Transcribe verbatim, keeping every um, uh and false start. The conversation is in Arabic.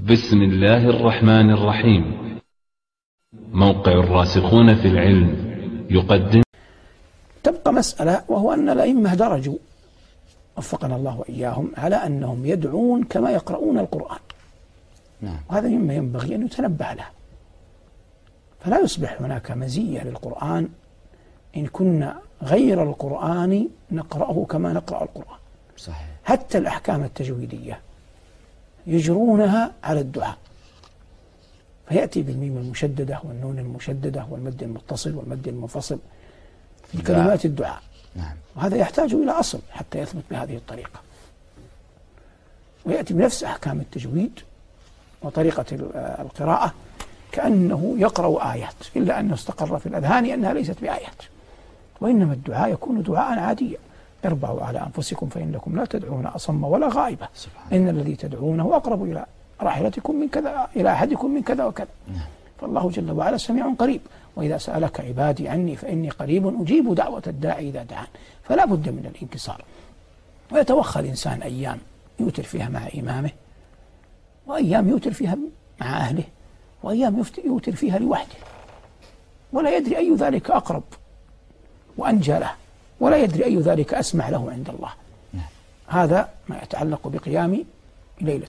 بسم الله الرحمن الرحيم. موقع الراسخون في العلم يقدم. تبقى مسألة، وهو أن الأئمة درجوا وفقنا الله وإياهم على أنهم يدعون كما يقرؤون القرآن. نعم. وهذا مما ينبغي أن يتنبه له، فلا يصبح هناك مزية للقرآن إن كنا غير القرآن نقرأه كما نقرأ القرآن. صحيح. حتى الأحكام التجويدية يجرونها على الدعاء، فيأتي بالميم المشددة والنون المشددة والمد المتصل والمد المنفصل في كلمات الدعاء. نعم. وهذا يحتاج إلى أصل حتى يثبت بهذه الطريقة، ويأتي بنفس أحكام التجويد وطريقة القراءة كأنه يقرأ آيات، إلا أنه استقر في الأذهان أنها ليست بآيات، وإنما الدعاء يكون دعاء عاديا. اربعوا على أنفسكم فإنكم لا تدعون أصم ولا غائبة، إن الذي تدعونه أقرب إلى راحلتكم من كذا، إلى أحدكم من كذا وكذا. نعم. فالله جل وعلا سميع قريب، وإذا سألك عبادي عني فإني قريب أجيب دعوة الداعي إذا دعان. فلا بد من الانكسار، ويتوخى الإنسان أيام يوتر فيها مع إمامه، وأيام يوتر فيها مع أهله، وأيام يوتر فيها لوحده، ولا يدري أي ذلك أقرب وأنجى له، ولا يدري أي ذلك أسمع له عند الله. نعم. هذا ما يتعلق بقيام ليلة